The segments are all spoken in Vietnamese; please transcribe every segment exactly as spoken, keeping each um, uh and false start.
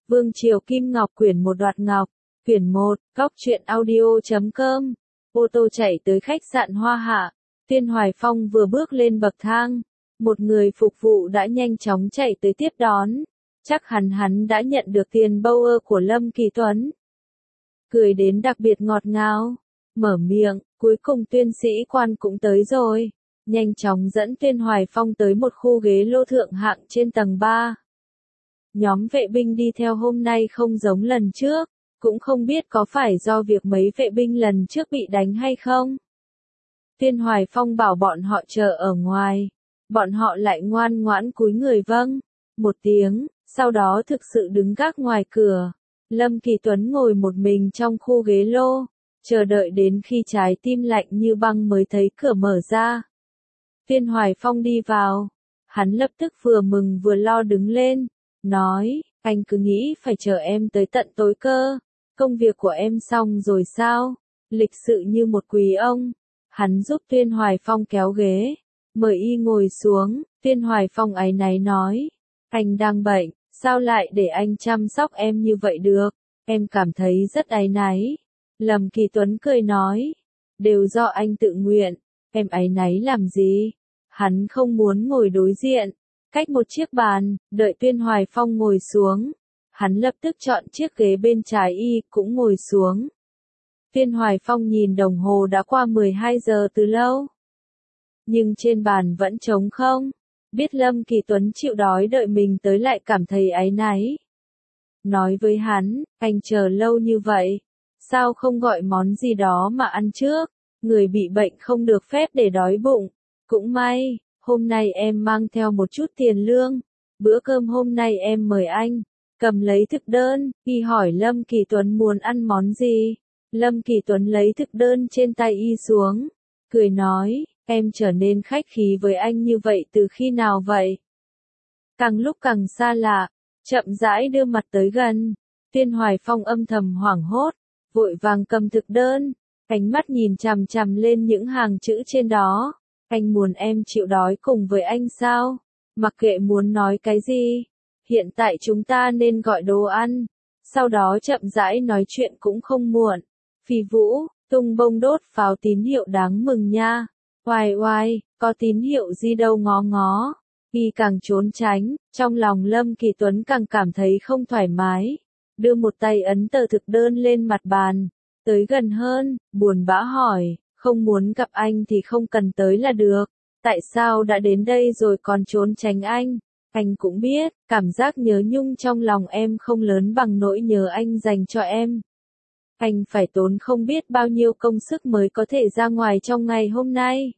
Vương Triều Kim Ngọc quyển một đoạt ngọc, quyển một, góc truyện audio chấm com. Ô tô chạy tới khách sạn Hoa Hạ, Tuyên Hoài Phong vừa bước lên bậc thang, một người phục vụ đã nhanh chóng chạy tới tiếp đón. Chắc hẳn hắn đã nhận được tiền Bauer của Lâm Kỳ Tuấn. Cười đến đặc biệt ngọt ngào, mở miệng, cuối cùng Tuyên sĩ quan cũng tới rồi. Nhanh chóng dẫn Tuyên Hoài Phong tới một khu ghế lô thượng hạng trên tầng ba. Nhóm vệ binh đi theo hôm nay không giống lần trước, cũng không biết có phải do việc mấy vệ binh lần trước bị đánh hay không. Tuyên Hoài Phong bảo bọn họ chờ ở ngoài, bọn họ lại ngoan ngoãn cúi người vâng, một tiếng, sau đó thực sự đứng gác ngoài cửa. Lâm Kỳ Tuấn ngồi một mình trong khu ghế lô, chờ đợi đến khi trái tim lạnh như băng mới thấy cửa mở ra. Tuyên Hoài Phong đi vào, hắn lập tức vừa mừng vừa lo đứng lên, nói, anh cứ nghĩ phải chờ em tới tận tối cơ, công việc của em xong rồi sao? Lịch sự như một quý ông, hắn giúp Tuyên Hoài Phong kéo ghế, mời y ngồi xuống. Tuyên Hoài Phong áy náy nói, anh đang bệnh, sao lại để anh chăm sóc em như vậy được, em cảm thấy rất áy náy. Lâm Kỳ Tuấn cười nói, đều do anh tự nguyện, em áy náy làm gì? Hắn không muốn ngồi đối diện, cách một chiếc bàn, đợi Tuyên Hoài Phong ngồi xuống. Hắn lập tức chọn chiếc ghế bên trái y, cũng ngồi xuống. Tuyên Hoài Phong nhìn đồng hồ đã qua mười hai giờ từ lâu. Nhưng trên bàn vẫn trống không. Biết Lâm Kỳ Tuấn chịu đói đợi mình tới lại cảm thấy áy náy. Nói với hắn, anh chờ lâu như vậy, sao không gọi món gì đó mà ăn trước, người bị bệnh không được phép để đói bụng. Cũng may, hôm nay em mang theo một chút tiền lương, bữa cơm hôm nay em mời anh. Cầm lấy thực đơn, y hỏi Lâm Kỳ Tuấn muốn ăn món gì. Lâm Kỳ Tuấn lấy thực đơn trên tay y xuống, cười nói, em trở nên khách khí với anh như vậy từ khi nào vậy? Càng lúc càng xa lạ, chậm rãi đưa mặt tới gần. Tuyên Hoài Phong âm thầm hoảng hốt, vội vàng cầm thực đơn, ánh mắt nhìn chằm chằm lên những hàng chữ trên đó. Anh muốn em chịu đói cùng với anh sao? Mặc kệ muốn nói cái gì, hiện tại chúng ta nên gọi đồ ăn, sau đó chậm rãi nói chuyện cũng không muộn. Phi Vũ, tung bông đốt pháo tín hiệu đáng mừng nha. Oai oai, có tín hiệu gì đâu ngó ngó. Y càng trốn tránh, trong lòng Lâm Kỳ Tuấn càng cảm thấy không thoải mái. Đưa một tay ấn tờ thực đơn lên mặt bàn, tới gần hơn, buồn bã hỏi, không muốn gặp anh thì không cần tới là được. Tại sao đã đến đây rồi còn trốn tránh anh? Anh cũng biết, cảm giác nhớ nhung trong lòng em không lớn bằng nỗi nhớ anh dành cho em. Anh phải tốn không biết bao nhiêu công sức mới có thể ra ngoài trong ngày hôm nay.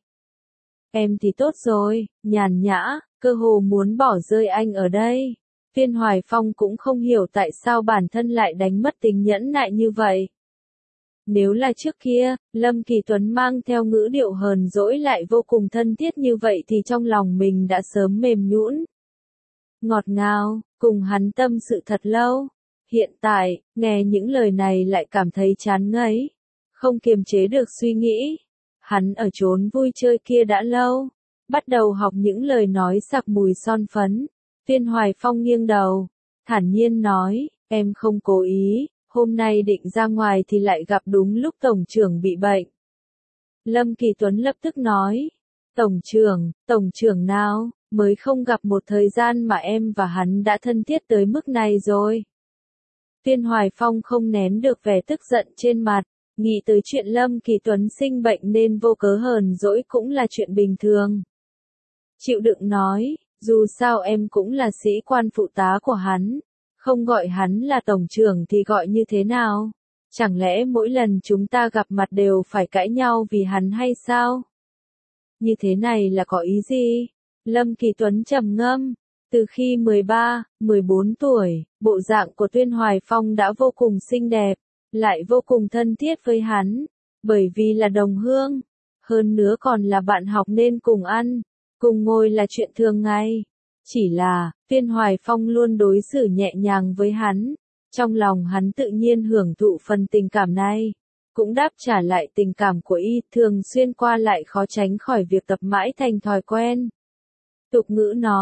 Em thì tốt rồi, nhàn nhã, cơ hồ muốn bỏ rơi anh ở đây. Tuyên Hoài Phong cũng không hiểu tại sao bản thân lại đánh mất tính nhẫn nại như vậy. Nếu là trước kia, Lâm Kỳ Tuấn mang theo ngữ điệu hờn dỗi lại vô cùng thân thiết như vậy thì trong lòng mình đã sớm mềm nhũn. Ngọt ngào, cùng hắn tâm sự thật lâu. Hiện tại, nghe những lời này lại cảm thấy chán ngấy. Không kiềm chế được suy nghĩ. Hắn ở chốn vui chơi kia đã lâu. Bắt đầu học những lời nói sặc mùi son phấn. Tuyên Hoài Phong nghiêng đầu, thản nhiên nói, em không cố ý, hôm nay định ra ngoài thì lại gặp đúng lúc tổng trưởng bị bệnh. Lâm Kỳ Tuấn lập tức nói, tổng trưởng, tổng trưởng nào, mới không gặp một thời gian mà em và hắn đã thân thiết tới mức này rồi. Tuyên Hoài Phong không nén được vẻ tức giận trên mặt, nghĩ tới chuyện Lâm Kỳ Tuấn sinh bệnh nên vô cớ hờn dỗi cũng là chuyện bình thường. Chịu đựng nói, dù sao em cũng là sĩ quan phụ tá của hắn, không gọi hắn là tổng trưởng thì gọi như thế nào? Chẳng lẽ mỗi lần chúng ta gặp mặt đều phải cãi nhau vì hắn hay sao? Như thế này là có ý gì? Lâm Kỳ Tuấn trầm ngâm, từ khi mười ba, mười bốn tuổi, bộ dạng của Tuyên Hoài Phong đã vô cùng xinh đẹp, lại vô cùng thân thiết với hắn, bởi vì là đồng hương, hơn nữa còn là bạn học nên cùng ăn, cùng ngồi là chuyện thường ngày. Chỉ là, Tuyên Hoài Phong luôn đối xử nhẹ nhàng với hắn, trong lòng hắn tự nhiên hưởng thụ phần tình cảm này, cũng đáp trả lại tình cảm của y, thường xuyên qua lại khó tránh khỏi việc tập mãi thành thói quen. Tục ngữ nói,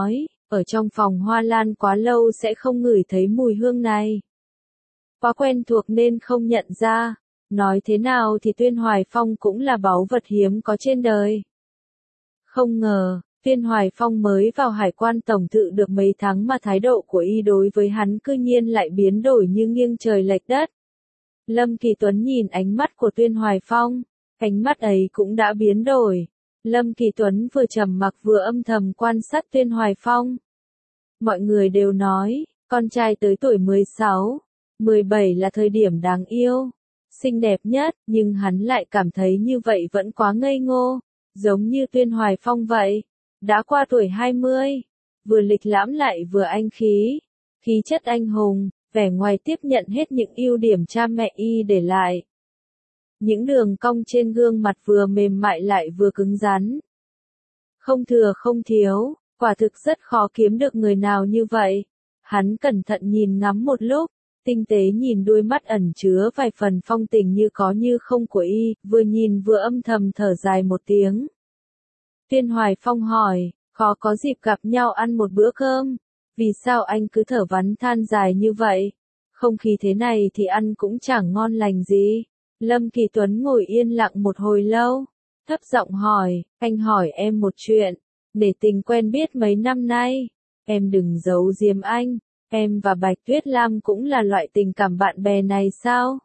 ở trong phòng hoa lan quá lâu sẽ không ngửi thấy mùi hương này. Quá quen thuộc nên không nhận ra, nói thế nào thì Tuyên Hoài Phong cũng là báu vật hiếm có trên đời. Không ngờ, Tuyên Hoài Phong mới vào hải quan tổng thự được mấy tháng mà thái độ của y đối với hắn cư nhiên lại biến đổi như nghiêng trời lệch đất. Lâm Kỳ Tuấn nhìn ánh mắt của Tuyên Hoài Phong, ánh mắt ấy cũng đã biến đổi. Lâm Kỳ Tuấn vừa trầm mặc vừa âm thầm quan sát Tuyên Hoài Phong. Mọi người đều nói, con trai tới tuổi mười sáu, mười bảy là thời điểm đáng yêu, xinh đẹp nhất, nhưng hắn lại cảm thấy như vậy vẫn quá ngây ngô, giống như Tuyên Hoài Phong vậy. Đã qua tuổi hai mươi, vừa lịch lãm lại vừa anh khí, khí chất anh hùng, vẻ ngoài tiếp nhận hết những ưu điểm cha mẹ y để lại. Những đường cong trên gương mặt vừa mềm mại lại vừa cứng rắn. Không thừa không thiếu, quả thực rất khó kiếm được người nào như vậy. Hắn cẩn thận nhìn ngắm một lúc, tinh tế nhìn đôi mắt ẩn chứa vài phần phong tình như có như không của y, vừa nhìn vừa âm thầm thở dài một tiếng. Tuyên Hoài Phong hỏi, khó có dịp gặp nhau ăn một bữa cơm, vì sao anh cứ thở vắn than dài như vậy? Không khí thế này thì ăn cũng chẳng ngon lành gì. Lâm Kỳ Tuấn ngồi yên lặng một hồi lâu, thấp giọng hỏi, anh hỏi em một chuyện, để tình quen biết mấy năm nay, em đừng giấu giếm anh, em và Bạch Tuyết Lam cũng là loại tình cảm bạn bè này sao?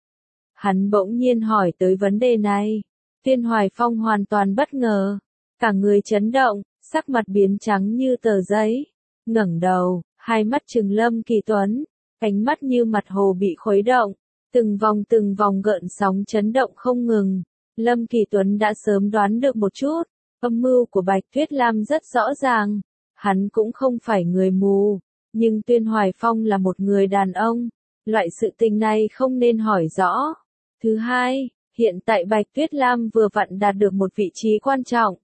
Hắn bỗng nhiên hỏi tới vấn đề này, Tuyên Hoài Phong hoàn toàn bất ngờ, cả người chấn động, sắc mặt biến trắng như tờ giấy, ngẩng đầu, hai mắt trừng Lâm Kỳ Tuấn, ánh mắt như mặt hồ bị khuấy động. Từng vòng từng vòng gợn sóng chấn động không ngừng. Lâm Kỳ Tuấn đã sớm đoán được một chút, âm mưu của Bạch Tuyết Lam rất rõ ràng. Hắn cũng không phải người mù, nhưng Tuyên Hoài Phong là một người đàn ông. Loại sự tình này không nên hỏi rõ. Thứ hai, hiện tại Bạch Tuyết Lam vừa vặn đạt được một vị trí quan trọng.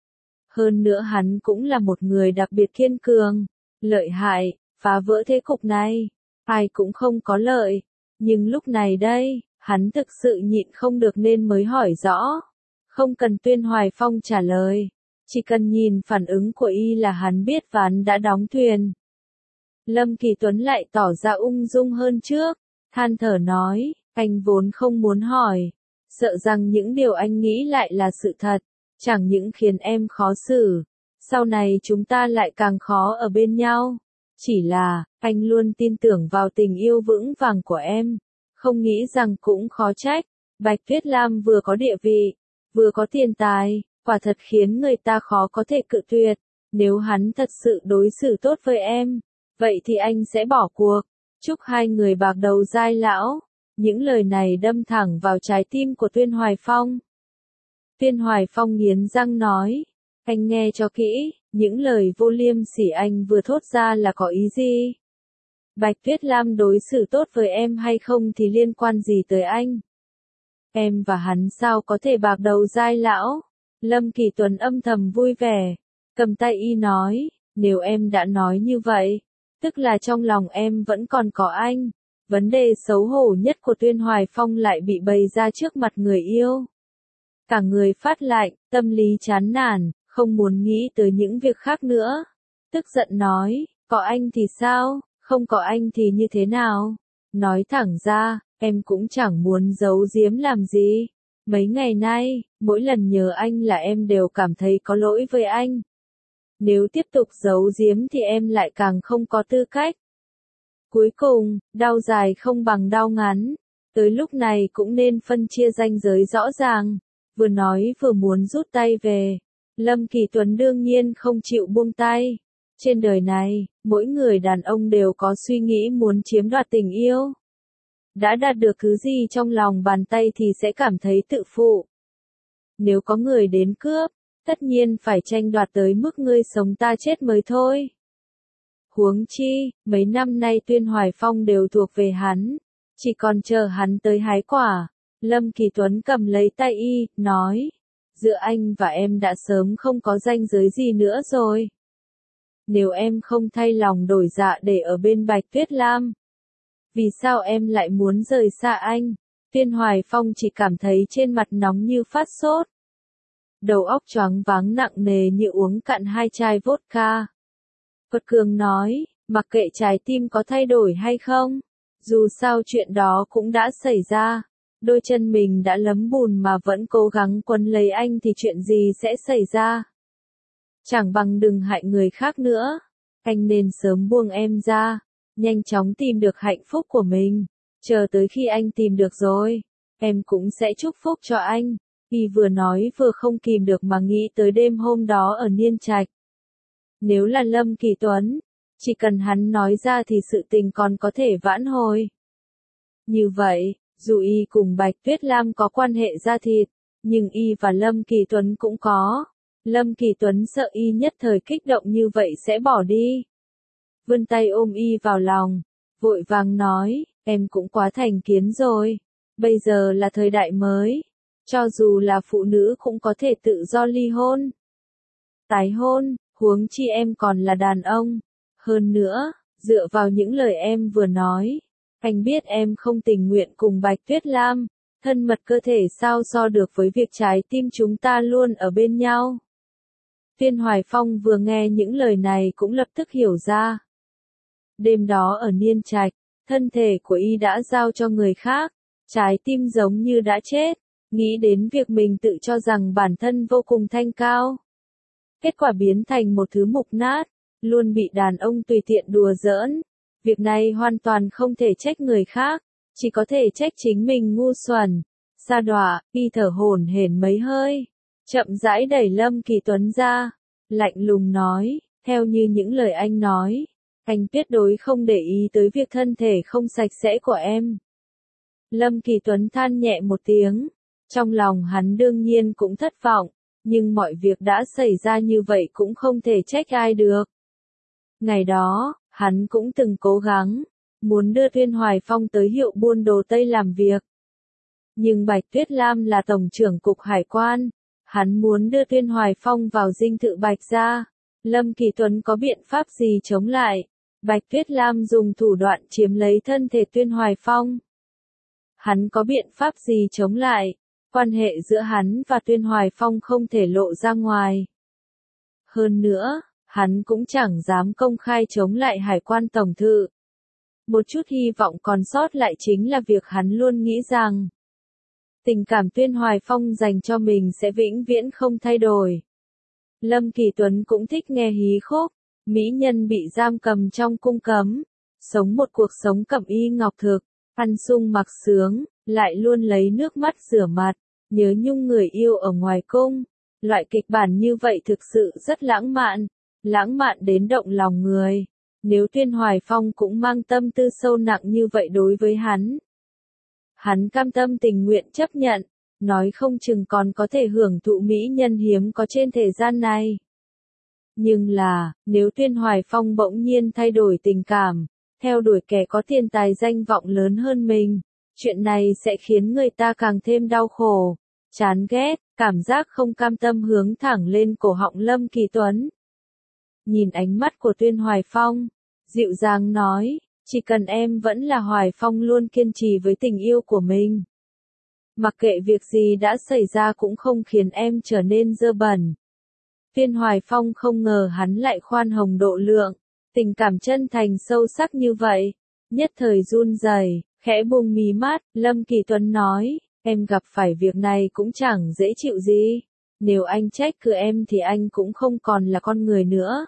Hơn nữa hắn cũng là một người đặc biệt kiên cường, lợi hại, phá vỡ thế cục này. Ai cũng không có lợi. Nhưng lúc này đây, hắn thực sự nhịn không được nên mới hỏi rõ. Không cần Tuyên Hoài Phong trả lời, chỉ cần nhìn phản ứng của y là hắn biết ván đã đóng thuyền. Lâm Kỳ Tuấn lại tỏ ra ung dung hơn trước, than thở nói, anh vốn không muốn hỏi, sợ rằng những điều anh nghĩ lại là sự thật, chẳng những khiến em khó xử, sau này chúng ta lại càng khó ở bên nhau. Chỉ là, anh luôn tin tưởng vào tình yêu vững vàng của em, không nghĩ rằng cũng khó trách. Bạch Tuyết Lam vừa có địa vị, vừa có tiền tài, quả thật khiến người ta khó có thể cự tuyệt. Nếu hắn thật sự đối xử tốt với em, vậy thì anh sẽ bỏ cuộc. Chúc hai người bạc đầu dai lão. Những lời này đâm thẳng vào trái tim của Tuyên Hoài Phong. Tuyên Hoài Phong nghiến răng nói, anh nghe cho kỹ. Những lời vô liêm sỉ anh vừa thốt ra là có ý gì? Bạch Tuyết Lam đối xử tốt với em hay không thì liên quan gì tới anh? Em và hắn sao có thể bạc đầu dai lão? Lâm Kỳ Tuấn âm thầm vui vẻ, cầm tay y nói, nếu em đã nói như vậy, tức là trong lòng em vẫn còn có anh. Vấn đề xấu hổ nhất của Tuyên Hoài Phong lại bị bày ra trước mặt người yêu. Cả người phát lạnh, tâm lý chán nản. Không muốn nghĩ tới những việc khác nữa. Tức giận nói, có anh thì sao, không có anh thì như thế nào? Nói thẳng ra, em cũng chẳng muốn giấu giếm làm gì. Mấy ngày nay, mỗi lần nhớ anh là em đều cảm thấy có lỗi với anh. Nếu tiếp tục giấu giếm thì em lại càng không có tư cách. Cuối cùng, đau dài không bằng đau ngắn. Tới lúc này cũng nên phân chia ranh giới rõ ràng. Vừa nói vừa muốn rút tay về. Lâm Kỳ Tuấn đương nhiên không chịu buông tay. Trên đời này, mỗi người đàn ông đều có suy nghĩ muốn chiếm đoạt tình yêu. Đã đạt được thứ gì trong lòng bàn tay thì sẽ cảm thấy tự phụ. Nếu có người đến cướp, tất nhiên phải tranh đoạt tới mức ngươi sống ta chết mới thôi. Huống chi, mấy năm nay Tuyên Hoài Phong đều thuộc về hắn. Chỉ còn chờ hắn tới hái quả. Lâm Kỳ Tuấn cầm lấy tay y, nói. Giữa anh và em đã sớm không có ranh giới gì nữa rồi. Nếu em không thay lòng đổi dạ để ở bên Bạch Tuyết Lam, vì sao em lại muốn rời xa anh? Tuyên Hoài Phong chỉ cảm thấy trên mặt nóng như phát sốt. Đầu óc choáng váng nặng nề như uống cạn hai chai vodka. Quật cường nói, mặc kệ trái tim có thay đổi hay không, dù sao chuyện đó cũng đã xảy ra, đôi chân mình đã lấm bùn mà vẫn cố gắng quấn lấy anh thì chuyện gì sẽ xảy ra. Chẳng bằng đừng hại người khác nữa, anh nên sớm buông em ra, nhanh chóng tìm được hạnh phúc của mình, chờ tới khi anh tìm được rồi, em cũng sẽ chúc phúc cho anh. Y vừa nói vừa không kìm được mà nghĩ tới đêm hôm đó ở Niên Trạch. Nếu là Lâm Kỳ Tuấn, chỉ cần hắn nói ra thì sự tình còn có thể vãn hồi. Như vậy, dù Y cùng Bạch Tuyết Lam có quan hệ da thịt, nhưng Y và Lâm Kỳ Tuấn cũng có. Lâm Kỳ Tuấn sợ Y nhất thời kích động như vậy sẽ bỏ đi. Vươn tay ôm Y vào lòng, vội vàng nói, em cũng quá thành kiến rồi. Bây giờ là thời đại mới, cho dù là phụ nữ cũng có thể tự do ly hôn, tái hôn, huống chi em còn là đàn ông. Hơn nữa, dựa vào những lời em vừa nói, anh biết em không tình nguyện cùng Bạch Tuyết Lam, thân mật cơ thể sao so được với việc trái tim chúng ta luôn ở bên nhau. Viên Hoài Phong vừa nghe những lời này cũng lập tức hiểu ra. Đêm đó ở Niên Trạch, thân thể của Y đã giao cho người khác, trái tim giống như đã chết, nghĩ đến việc mình tự cho rằng bản thân vô cùng thanh cao. Kết quả biến thành một thứ mục nát, luôn bị đàn ông tùy tiện đùa giỡn. Việc này hoàn toàn không thể trách người khác, chỉ có thể trách chính mình ngu xuẩn. Sa đọa, Y thở hổn hển mấy hơi, chậm rãi đẩy Lâm Kỳ Tuấn ra, lạnh lùng nói, theo như những lời anh nói, anh tuyệt đối không để ý tới việc thân thể không sạch sẽ của em. Lâm Kỳ Tuấn than nhẹ một tiếng, trong lòng hắn đương nhiên cũng thất vọng, nhưng mọi việc đã xảy ra như vậy cũng không thể trách ai được. Ngày đó, hắn cũng từng cố gắng, muốn đưa Viên Hoài Phong tới hiệu buôn đồ Tây làm việc. Nhưng Bạch Tuyết Lam là tổng trưởng cục hải quan, hắn muốn đưa Viên Hoài Phong vào dinh thự Bạch gia. Lâm Kỳ Tuấn có biện pháp gì chống lại? Bạch Tuyết Lam dùng thủ đoạn chiếm lấy thân thể Viên Hoài Phong. Hắn có biện pháp gì chống lại? Quan hệ giữa hắn và Viên Hoài Phong không thể lộ ra ngoài. Hơn nữa, hắn cũng chẳng dám công khai chống lại hải quan tổng thự. Một chút hy vọng còn sót lại chính là việc hắn luôn nghĩ rằng tình cảm Viên Hoài Phong dành cho mình sẽ vĩnh viễn không thay đổi. Lâm Kỳ Tuấn cũng thích nghe hí khúc, mỹ nhân bị giam cầm trong cung cấm, sống một cuộc sống cẩm y ngọc thực, ăn sung mặc sướng, lại luôn lấy nước mắt rửa mặt, nhớ nhung người yêu ở ngoài cung. Loại kịch bản như vậy thực sự rất lãng mạn, lãng mạn đến động lòng người. Nếu Viên Hoài Phong cũng mang tâm tư sâu nặng như vậy đối với hắn, hắn cam tâm tình nguyện chấp nhận, nói không chừng còn có thể hưởng thụ mỹ nhân hiếm có trên thế gian này. Nhưng là, nếu Viên Hoài Phong bỗng nhiên thay đổi tình cảm, theo đuổi kẻ có tiền tài danh vọng lớn hơn mình, chuyện này sẽ khiến người ta càng thêm đau khổ, chán ghét, cảm giác không cam tâm hướng thẳng lên cổ họng Lâm Kỳ Tuấn. Nhìn ánh mắt của Viên Hoài Phong, dịu dàng nói, chỉ cần em vẫn là Hoài Phong luôn kiên trì với tình yêu của mình. Mặc kệ việc gì đã xảy ra cũng không khiến em trở nên dơ bẩn. Viên Hoài Phong không ngờ hắn lại khoan hồng độ lượng, tình cảm chân thành sâu sắc như vậy, nhất thời run rẩy, khẽ buông mí mắt. Lâm Kỳ Tuấn nói, em gặp phải việc này cũng chẳng dễ chịu gì, nếu anh trách cứ em thì anh cũng không còn là con người nữa.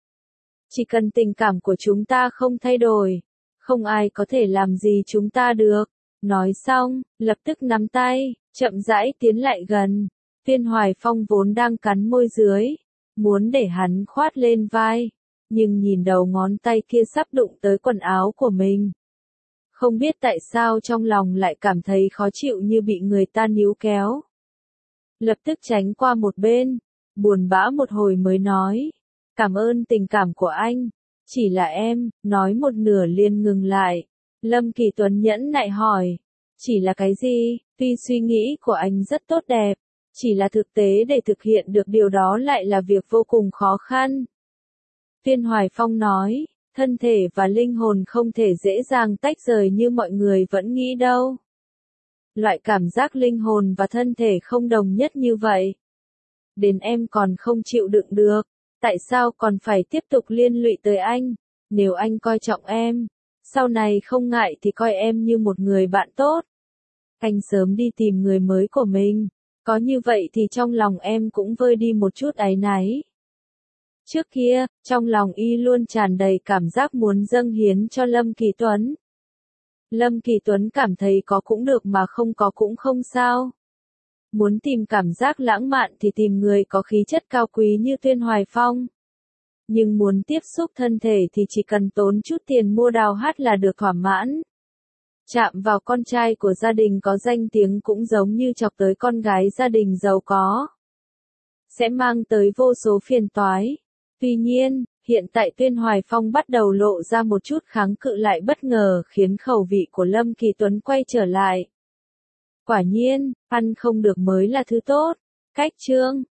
Chỉ cần tình cảm của chúng ta không thay đổi, không ai có thể làm gì chúng ta được. Nói xong, lập tức nắm tay, chậm rãi tiến lại gần. Viên Hoài Phong vốn đang cắn môi dưới, muốn để hắn khoát lên vai, nhưng nhìn đầu ngón tay kia sắp đụng tới quần áo của mình. Không biết tại sao trong lòng lại cảm thấy khó chịu như bị người ta níu kéo. Lập tức tránh qua một bên, buồn bã một hồi mới nói, cảm ơn tình cảm của anh, chỉ là em, nói một nửa liền ngừng lại. Lâm Kỳ Tuấn nhẫn nại hỏi, chỉ là cái gì? Tuy suy nghĩ của anh rất tốt đẹp, chỉ là thực tế để thực hiện được điều đó lại là việc vô cùng khó khăn. Viên Hoài Phong nói, thân thể và linh hồn không thể dễ dàng tách rời như mọi người vẫn nghĩ đâu. Loại cảm giác linh hồn và thân thể không đồng nhất như vậy. Đến em còn không chịu đựng được, tại sao còn phải tiếp tục liên lụy tới anh? Nếu anh coi trọng em, sau này không ngại thì coi em như một người bạn tốt. Anh sớm đi tìm người mới của mình, có như vậy thì trong lòng em cũng vơi đi một chút áy náy. Trước kia, trong lòng y luôn tràn đầy cảm giác muốn dâng hiến cho Lâm Kỳ Tuấn. Lâm Kỳ Tuấn cảm thấy có cũng được mà không có cũng không sao. Muốn tìm cảm giác lãng mạn thì tìm người có khí chất cao quý như Tuyên Hoài Phong. Nhưng muốn tiếp xúc thân thể thì chỉ cần tốn chút tiền mua đào hát là được thỏa mãn. Chạm vào con trai của gia đình có danh tiếng cũng giống như chọc tới con gái gia đình giàu có. Sẽ mang tới vô số phiền toái. Tuy nhiên, hiện tại Tuyên Hoài Phong bắt đầu lộ ra một chút kháng cự lại bất ngờ khiến khẩu vị của Lâm Kỳ Tuấn quay trở lại. Quả nhiên, ăn không được mới là thứ tốt. Cách chương